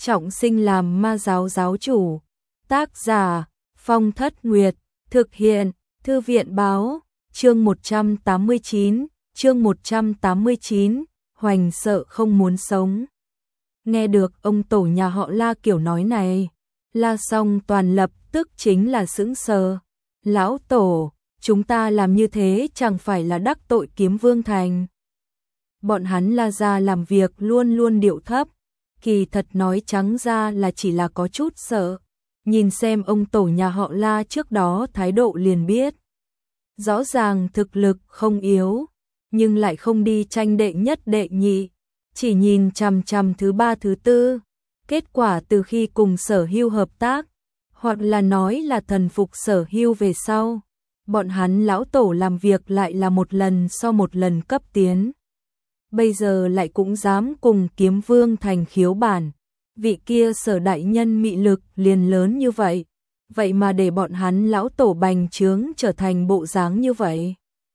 trọng sinh làm ma giáo giáo chủ. Tác giả Phong Thất Nguyệt, thực hiện Thư viện báo, chương 189, Hoành sợ không muốn sống. Nghe được ông tổ nhà họ La kiểu nói này, La Song Toàn lập tức chính là sững sờ. Lão tổ, chúng ta làm như thế chẳng phải là đắc tội Kiếm Vương Thành. Bọn hắn La gia làm việc luôn luôn điệu thấp, kỳ thật nói trắng ra là chỉ là có chút sợ. Nhìn xem ông tổ nhà họ La trước đó thái độ liền biết. Rõ ràng thực lực không yếu, nhưng lại không đi tranh đệ nhất đệ nhị, chỉ nhìn chằm chằm thứ ba thứ tư. Kết quả từ khi cùng Sở Hưu hợp tác, hoặc là nói là thần phục Sở Hưu về sau, bọn hắn lão tổ làm việc lại là một lần so một lần cấp tiến. Bây giờ lại cũng dám cùng Kiếm Vương Thành khiếu bản, vị kia Sở đại nhân mị lực liền lớn như vậy, vậy mà để bọn hắn lão tổ bành trướng trở thành bộ dáng như vậy.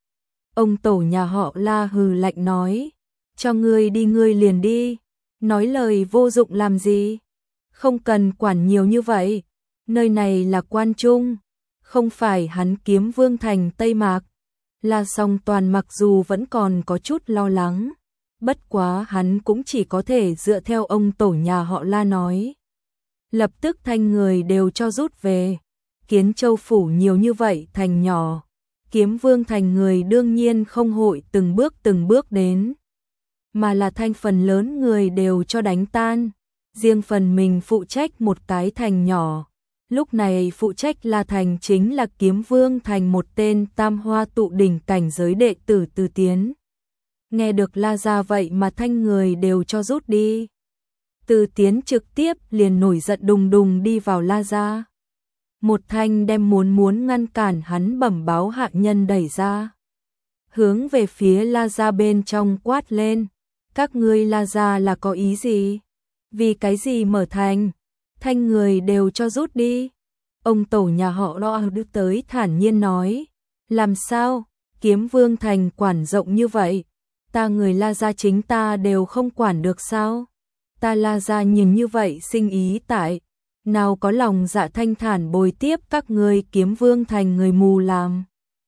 Ông tổ nhà họ La hừ lạnh nói, cho ngươi đi ngươi liền đi, nói lời vô dụng làm gì, không cần quản nhiều như vậy, nơi này là quan trung, không phải hắn Kiếm Vương Thành Tây Mạc. La Song Toàn mặc dù vẫn còn có chút lo lắng, bất quá hắn cũng chỉ có thể dựa theo ông tổ nhà họ La nói. Lập tức thanh người đều cho rút về, Kiến Châu phủ nhiều như vậy thành nhỏ, Kiếm Vương Thành người đương nhiên không hội từng bước đến, mà là thanh phần lớn người đều cho đánh tan, riêng phần mình phụ trách một cái thành nhỏ. Lúc này phụ trách La Thành chính là Kiếm Vương Thành một tên tam hoa tụ đỉnh cảnh giới đệ tử Từ Tiến. Nghe được La gia vậy mà thanh người đều cho rút đi. Từ Tiến trực tiếp liền nổi giận đùng đùng đi vào La gia. Một thanh đem muốn ngăn cản hắn bẩm báo hạ nhân đẩy ra. Hướng về phía La gia bên trong quát lên. Các ngươi La gia là có ý gì? Vì cái gì mở thành? Thanh người đều cho rút đi. Ông tổ nhà họ Lo đưa tới thản nhiên nói. Làm sao? Kiếm Vương Thành quản rộng như vậy. Ta người La gia chính ta đều không quản được sao? Ta La gia nhìn như vậy sinh ý tại. Nào có lòng dạ thanh thản bồi tiếp các ngươi Kiếm Vương Thành người mù làm.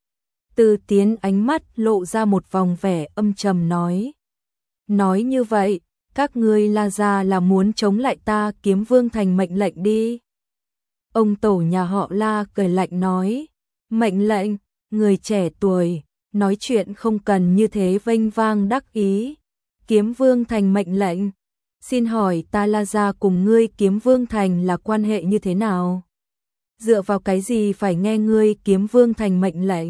Từ Tiến ánh mắt lộ ra một vòng vẻ âm trầm nói. Nói như vậy, các ngươi La gia là muốn chống lại ta Kiếm Vương Thành mệnh lệnh đi. Ông tổ nhà họ La cười lạnh nói. Mệnh lệnh, người trẻ tuổi, nói chuyện không cần như thế vênh vang đắc ý. Kiếm Vương Thành mệnh lệnh. Xin hỏi ta La gia cùng ngươi Kiếm Vương Thành là quan hệ như thế nào? Dựa vào cái gì phải nghe ngươi Kiếm Vương Thành mệnh lệnh?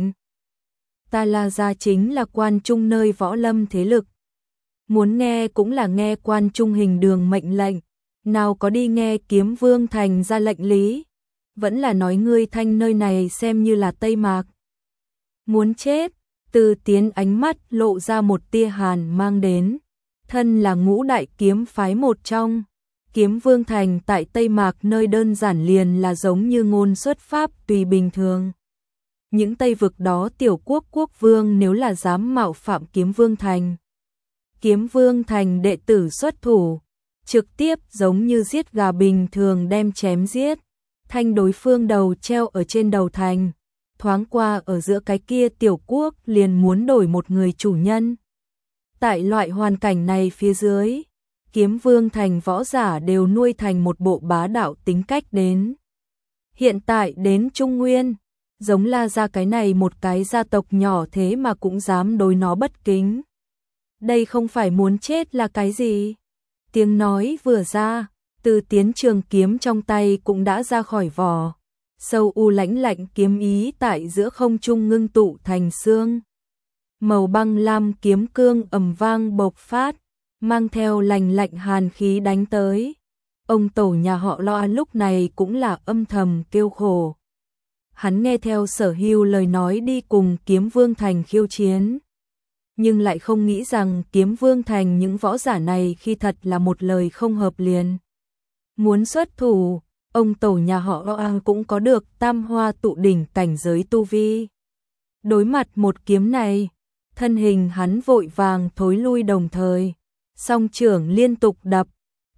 Ta La gia chính là quan trung nơi võ lâm thế lực. Muốn nghe cũng là nghe quan trung hình đường mệnh lệnh, nào có đi nghe Kiếm Vương Thành ra lệnh lý. Vẫn là nói ngươi thanh nơi này xem như là Tây Mạc. Muốn chết, Từ Tiến ánh mắt lộ ra một tia hàn mang đến. Thân là ngũ đại kiếm phái một trong, Kiếm Vương Thành tại Tây Mạc nơi đơn giản liền là giống như ngôn xuất pháp tùy bình thường. Những Tây vực đó tiểu quốc quốc vương nếu là dám mạo phạm Kiếm Vương Thành, Kiếm Vương Thành đệ tử xuất thủ, trực tiếp giống như giết gà bình thường đem chém giết, thanh đối phương đầu treo ở trên đầu thành, thoáng qua ở giữa cái kia tiểu quốc liền muốn đổi một người chủ nhân. Tại loại hoàn cảnh này phía dưới, Kiếm Vương Thành võ giả đều nuôi thành một bộ bá đạo tính cách đến. Hiện tại đến Trung Nguyên, giống La gia cái này một cái gia tộc nhỏ thế mà cũng dám đối nó bất kính. Đây không phải muốn chết là cái gì? Tiếng nói vừa ra, Từ Tiến trường kiếm trong tay cũng đã ra khỏi vỏ. Sâu u lãnh lạnh kiếm ý tại giữa không trung ngưng tụ thành xương. Màu băng lam kiếm cương ầm vang bộc phát, mang theo lạnh lạnh hàn khí đánh tới. Ông tổ nhà họ Lo lúc này cũng là âm thầm kêu khổ. Hắn nghe theo Sở Hưu lời nói đi cùng Kiếm Vương Thành khiêu chiến. Nhưng lại không nghĩ rằng Kiếm Vương Thành những võ giả này khi thật là một lời không hợp liền. Muốn xuất thủ, ông tổ nhà họ Lo cũng có được tam hoa tụ đỉnh cảnh giới tu vi. Đối mặt một kiếm này, thân hình hắn vội vàng thối lui đồng thời, song trưởng liên tục đập,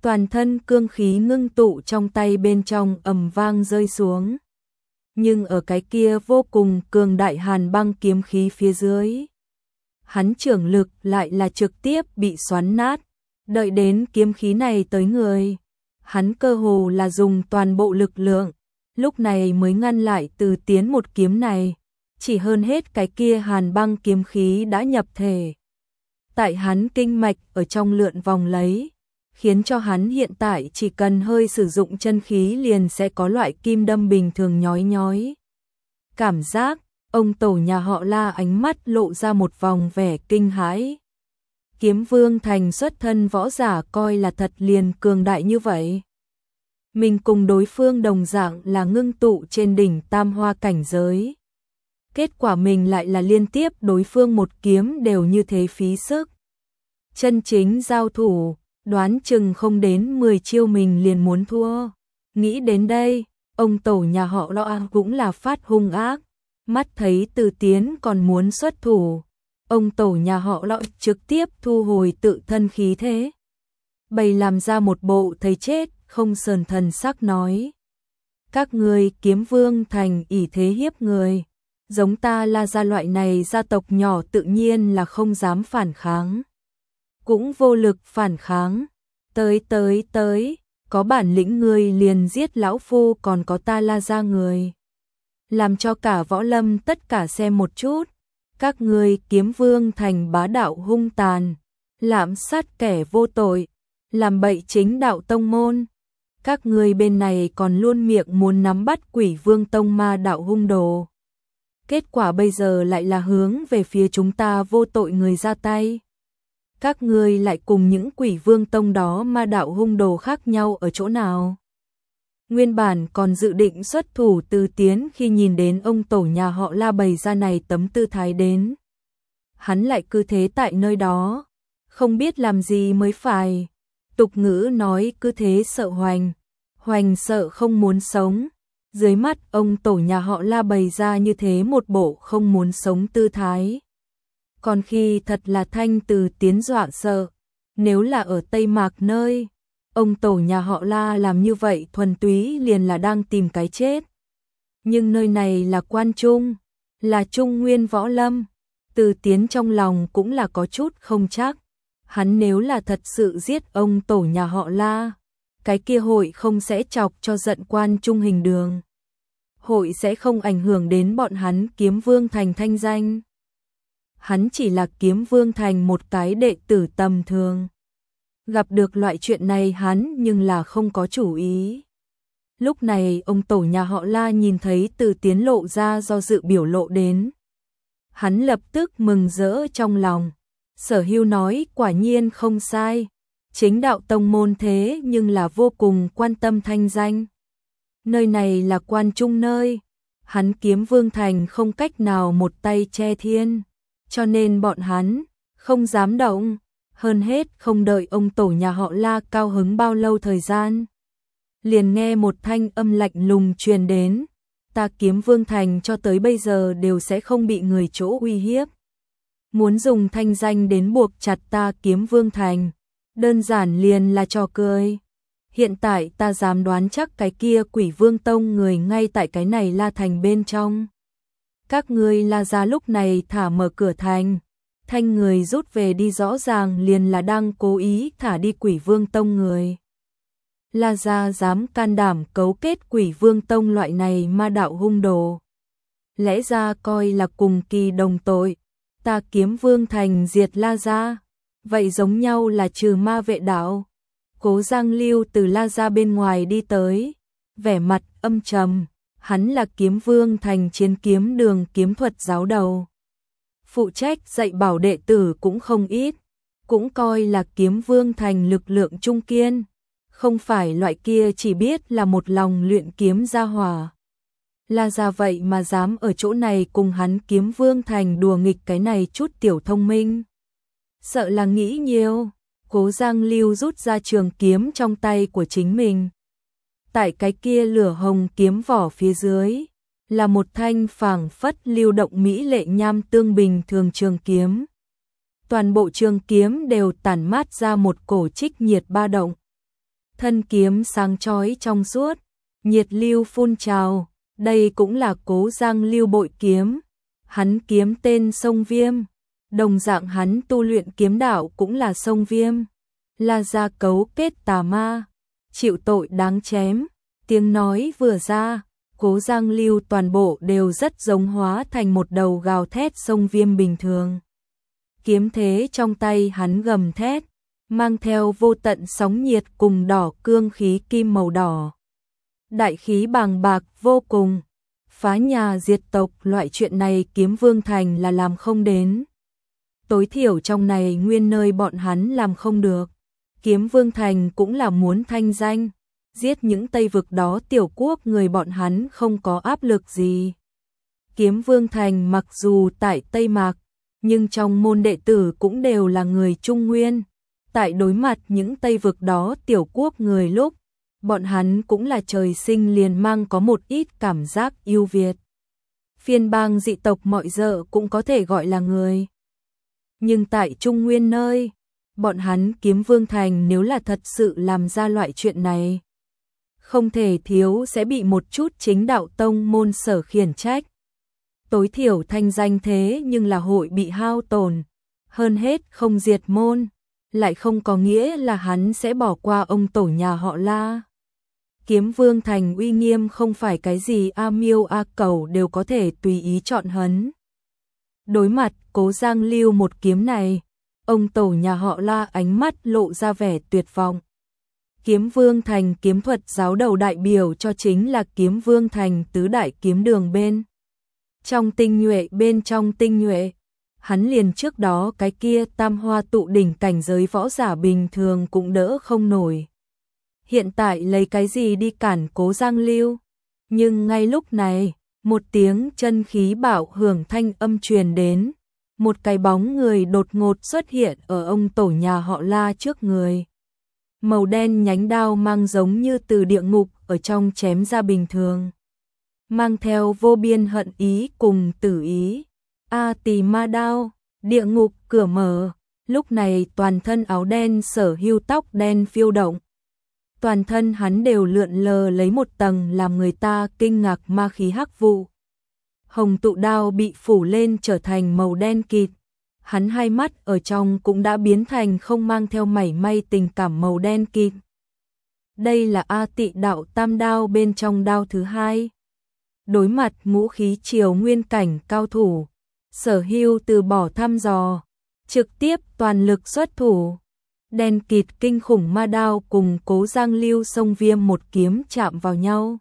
toàn thân cương khí ngưng tụ trong tay bên trong ầm vang rơi xuống. Nhưng ở cái kia vô cùng cường đại hàn băng kiếm khí phía dưới, hắn trưởng lực lại là trực tiếp bị xoắn nát. Đợi đến kiếm khí này tới người, hắn cơ hồ là dùng toàn bộ lực lượng, lúc này mới ngăn lại Từ Tiến một kiếm này. Chỉ hơn hết cái kia hàn băng kiếm khí đã nhập thể tại hắn kinh mạch ở trong lượn vòng lấy, khiến cho hắn hiện tại chỉ cần hơi sử dụng chân khí liền sẽ có loại kim đâm bình thường nhói nhói cảm giác. Ông tổ nhà họ La ánh mắt lộ ra một vòng vẻ kinh hãi. Kiếm Vương Thành xuất thân võ giả coi là thật liền cường đại như vậy. Mình cùng đối phương đồng dạng là ngưng tụ trên đỉnh tam hoa cảnh giới. Kết quả mình lại là liên tiếp đối phương một kiếm đều như thế phí sức. Chân chính giao thủ, đoán chừng không đến 10 chiêu mình liền muốn thua. Nghĩ đến đây, ông tổ nhà họ Lo cũng là phát hung ác. Mắt thấy Từ Tiến còn muốn xuất thủ, ông tổ nhà họ Lo trực tiếp thu hồi tự thân khí thế. Bày làm ra một bộ thấy chết không sờn thần sắc nói. Các người Kiếm Vương Thành ỷ thế hiếp người. Giống ta La gia loại này gia tộc nhỏ tự nhiên là không dám phản kháng. Cũng vô lực phản kháng. Tới, có bản lĩnh người liền giết lão phu còn có ta La gia người. Làm cho cả võ lâm tất cả xem một chút. Các người Kiếm Vương Thành bá đạo hung tàn, lạm sát kẻ vô tội, làm bậy chính đạo tông môn. Các người bên này còn luôn miệng muốn nắm bắt Quỷ Vương Tông ma đạo hung đồ. Kết quả bây giờ lại là hướng về phía chúng ta vô tội người ra tay. Các người lại cùng những Quỷ Vương Tông đó ma đạo hung đồ khác nhau ở chỗ nào? Nguyên bản còn dự định xuất thủ Từ Tiến khi nhìn đến ông tổ nhà họ La bày ra này tấm tư thái đến. Hắn lại cứ thế tại nơi đó, không biết làm gì mới phải. Tục ngữ nói cứ thế sợ hoành, hoành sợ không muốn sống. Dưới mắt ông tổ nhà họ La bày ra như thế một bộ không muốn sống tư thái. Còn khi thật là thanh Từ Tiến dọa sợ, nếu là ở Tây Mạc nơi, ông tổ nhà họ La làm như vậy thuần túy liền là đang tìm cái chết. Nhưng nơi này là Quan Trung, là Trung Nguyên võ lâm, Từ Tiến trong lòng cũng là có chút không chắc. Hắn nếu là thật sự giết ông tổ nhà họ La, cái kia hội không sẽ chọc cho giận Quan Trung Hình Đường. Hội sẽ không ảnh hưởng đến bọn hắn Kiếm Vương Thành thanh danh. Hắn chỉ là Kiếm Vương Thành một cái đệ tử tầm thường. Gặp được loại chuyện này hắn nhưng là không có chủ ý. Lúc này ông tổ nhà họ La nhìn thấy Từ Tiến lộ ra do dự biểu lộ đến. Hắn lập tức mừng rỡ trong lòng. Sở Hưu nói quả nhiên không sai. Chính đạo tông môn thế nhưng là vô cùng quan tâm thanh danh. Nơi này là Quan Trung nơi. Hắn Kiếm Vương Thành không cách nào một tay che thiên. Cho nên bọn hắn không dám động. Hơn hết không đợi ông tổ nhà họ La cao hứng bao lâu thời gian. Liền nghe một thanh âm lạnh lùng truyền đến. Ta Kiếm Vương Thành cho tới bây giờ đều sẽ không bị người chỗ uy hiếp. Muốn dùng thanh danh đến buộc chặt ta Kiếm Vương Thành, đơn giản liền là trò cười. Hiện tại ta dám đoán chắc cái kia Quỷ Vương Tông người ngay tại cái này La Thành bên trong. Các ngươi La gia lúc này thả mở cửa thành, thanh người rút về đi rõ ràng liền là đang cố ý thả đi Quỷ Vương Tông người. La gia dám can đảm cấu kết Quỷ Vương Tông loại này ma đạo hung đồ. Lẽ ra coi là cùng kỳ đồng tội. Ta Kiếm Vương Thành diệt La gia, vậy giống nhau là trừ ma vệ đạo. Cố Giang Lưu từ La gia bên ngoài đi tới, vẻ mặt âm trầm, hắn là Kiếm Vương Thành chiến kiếm đường kiếm thuật giáo đầu. Phụ trách dạy bảo đệ tử cũng không ít, cũng coi là Kiếm Vương Thành lực lượng trung kiên, không phải loại kia chỉ biết là một lòng luyện kiếm gia hỏa. La gia vậy mà dám ở chỗ này cùng hắn Kiếm Vương Thành đùa nghịch cái này chút tiểu thông minh. Sợ là nghĩ nhiều. Cố Giang Lưu rút ra trường kiếm trong tay của chính mình. Tại cái kia lửa hồng kiếm vỏ phía dưới là một thanh phảng phất lưu động mỹ lệ nham tương bình thường trường kiếm. Toàn bộ trường kiếm đều tản mát ra một cổ trích nhiệt ba động. Thân kiếm sáng chói trong suốt, nhiệt lưu phun trào, đây cũng là Cố Giang Lưu bội kiếm. Hắn kiếm tên Sông Viêm, đồng dạng hắn tu luyện kiếm đạo cũng là Sông Viêm, là gia cấu kết tà ma, chịu tội đáng chém. Tiếng nói vừa ra, Cố Giang Lưu toàn bộ đều rất giống hóa thành một đầu gào thét Sông Viêm bình thường. Kiếm thế trong tay hắn gầm thét, mang theo vô tận sóng nhiệt cùng đỏ cương khí kim màu đỏ. Đại khí bàng bạc vô cùng, phá nhà diệt tộc loại chuyện này Kiếm Vương Thành là làm không đến. Tối thiểu trong này nguyên nơi bọn hắn làm không được. Kiếm Vương Thành cũng là muốn thanh danh, giết những Tây vực đó tiểu quốc người bọn hắn không có áp lực gì. Kiếm Vương Thành mặc dù tại Tây Mạc, nhưng trong môn đệ tử cũng đều là người Trung Nguyên. Tại đối mặt những Tây vực đó tiểu quốc người lúc, bọn hắn cũng là trời sinh liền mang có một ít cảm giác yêu Việt. Phiên bang dị tộc mọi dợ cũng có thể gọi là người. Nhưng tại Trung Nguyên nơi, bọn hắn Kiếm Vương Thành nếu là thật sự làm ra loại chuyện này, không thể thiếu sẽ bị một chút chính đạo tông môn sở khiển trách. Tối thiểu thanh danh thế nhưng là hội bị hao tổn, hơn hết không diệt môn, lại không có nghĩa là hắn sẽ bỏ qua ông tổ nhà họ La. Kiếm Vương Thành uy nghiêm không phải cái gì A Miêu A Cẩu đều có thể tùy ý chọn hấn. Đối mặt Cố Giang Lưu một kiếm này, ông tổ nhà họ La ánh mắt lộ ra vẻ tuyệt vọng. Kiếm Vương Thành kiếm thuật giáo đầu đại biểu cho chính là Kiếm Vương Thành tứ đại kiếm đường bên trong tinh nhuệ, bên trong tinh nhuệ. Hắn liền trước đó cái kia tam hoa tụ đỉnh cảnh giới võ giả bình thường cũng đỡ không nổi. Hiện tại lấy cái gì đi cản Cố Giang Lưu? Nhưng ngay lúc này, một tiếng chân khí bạo hưởng thanh âm truyền đến, một cái bóng người đột ngột xuất hiện ở ông tổ nhà họ La trước người. Màu đen nhánh đao mang giống như từ địa ngục ở trong chém ra bình thường, mang theo vô biên hận ý cùng tử ý. A Tỳ Ma đao, địa ngục cửa mở. Lúc này toàn thân áo đen Sở Hưu tóc đen phiêu động, toàn thân hắn đều lượn lờ lấy một tầng làm người ta kinh ngạc ma khí hắc vụ. Hồng tụ đao bị phủ lên trở thành màu đen kịt, hắn hai mắt ở trong cũng đã biến thành không mang theo mảy may tình cảm màu đen kịt. Đây là A Tị đạo tam đao bên trong đao thứ hai. Đối mặt ngũ khí triều nguyên cảnh cao thủ, Sở Hưu từ bỏ thăm dò, trực tiếp toàn lực xuất thủ. Đen kịt kinh khủng ma đao cùng Cố Giang Lưu Sông Viêm một kiếm chạm vào nhau.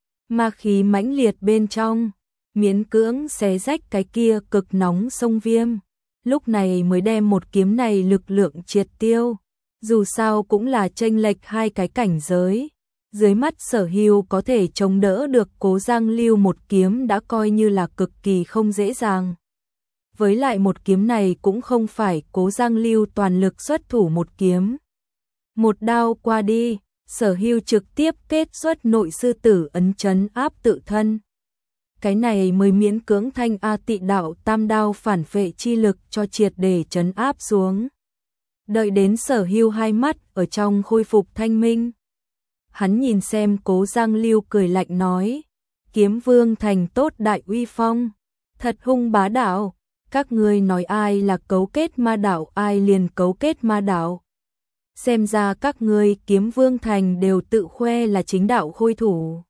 Ma khí mãnh liệt bên trong, miễn cưỡng xé rách cái kia cực nóng Sông Viêm. Lúc này mới đem một kiếm này lực lượng triệt tiêu. Dù sao cũng là chênh lệch hai cái cảnh giới. Dưới mắt Sở Hưu có thể chống đỡ được Cố Giang Lưu một kiếm đã coi như là cực kỳ không dễ dàng. Với lại một kiếm này cũng không phải Cố Giang Lưu toàn lực xuất thủ một kiếm. Một đao qua đi, Sở Hưu trực tiếp kết xuất nội sư tử ấn trấn áp tự thân. Cái này mới miễn cưỡng thanh A Tị đạo tam đao phản phệ chi lực cho triệt để trấn áp xuống. Đợi đến Sở Hưu hai mắt ở trong khôi phục thanh minh, hắn nhìn xem Cố Giang Lưu cười lạnh nói: Kiếm Vương Thành tốt đại uy phong, thật hung bá đạo. Các ngươi nói ai là cấu kết ma đạo, ai liền cấu kết ma đạo. Xem ra các ngươi Kiếm Vương Thành đều tự khoe là chính đạo khôi thủ.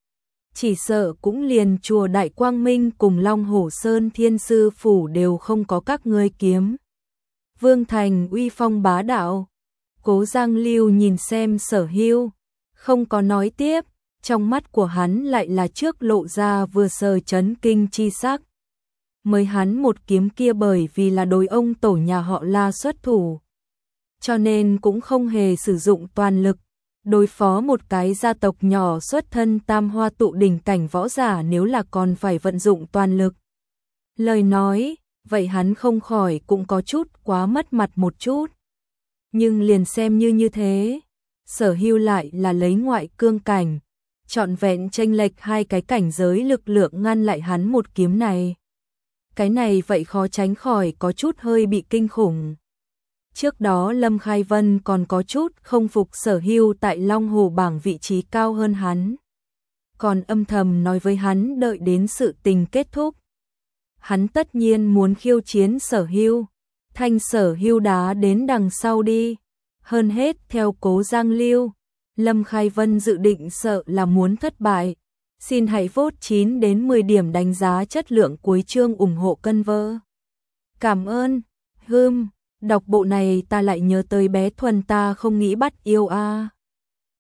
Chỉ sợ cũng liền chùa Đại Quang Minh cùng Long Hổ Sơn Thiên Sư Phủ đều không có các ngươi Kiếm Vương Thành uy phong bá đạo. Cố Giang Lưu nhìn xem Sở Hưu, không có nói tiếp, trong mắt của hắn lại là trước lộ ra vừa sờ chấn kinh chi sắc. Mới hắn một kiếm kia bởi vì là đối ông tổ nhà họ La xuất thủ, cho nên cũng không hề sử dụng toàn lực. Đối phó một cái gia tộc nhỏ xuất thân tam hoa tụ đỉnh cảnh võ giả nếu là còn phải vận dụng toàn lực. Lời nói, vậy hắn không khỏi cũng có chút quá mất mặt một chút. Nhưng liền xem như thế, Sở Hưu lại là lấy ngoại cương cảnh, trọn vẹn chênh lệch hai cái cảnh giới lực lượng ngăn lại hắn một kiếm này. Cái này vậy khó tránh khỏi có chút hơi bị kinh khủng. Trước đó Lâm Khai Vân còn có chút không phục Sở Hưu tại Long Hồ bảng vị trí cao hơn hắn. Còn âm thầm nói với hắn đợi đến sự tình kết thúc. Hắn tất nhiên muốn khiêu chiến Sở Hưu. Thanh Sở Hưu đá đến đằng sau đi. Hơn hết theo Cố Giang Lưu, Lâm Khai Vân dự định sợ là muốn thất bại. Xin hãy vote 9 đến 10 điểm đánh giá chất lượng cuối chương ủng hộ cân vơ. Cảm ơn. Đọc bộ này ta lại nhớ tới bé Thuần ta không nghĩ bắt yêu a.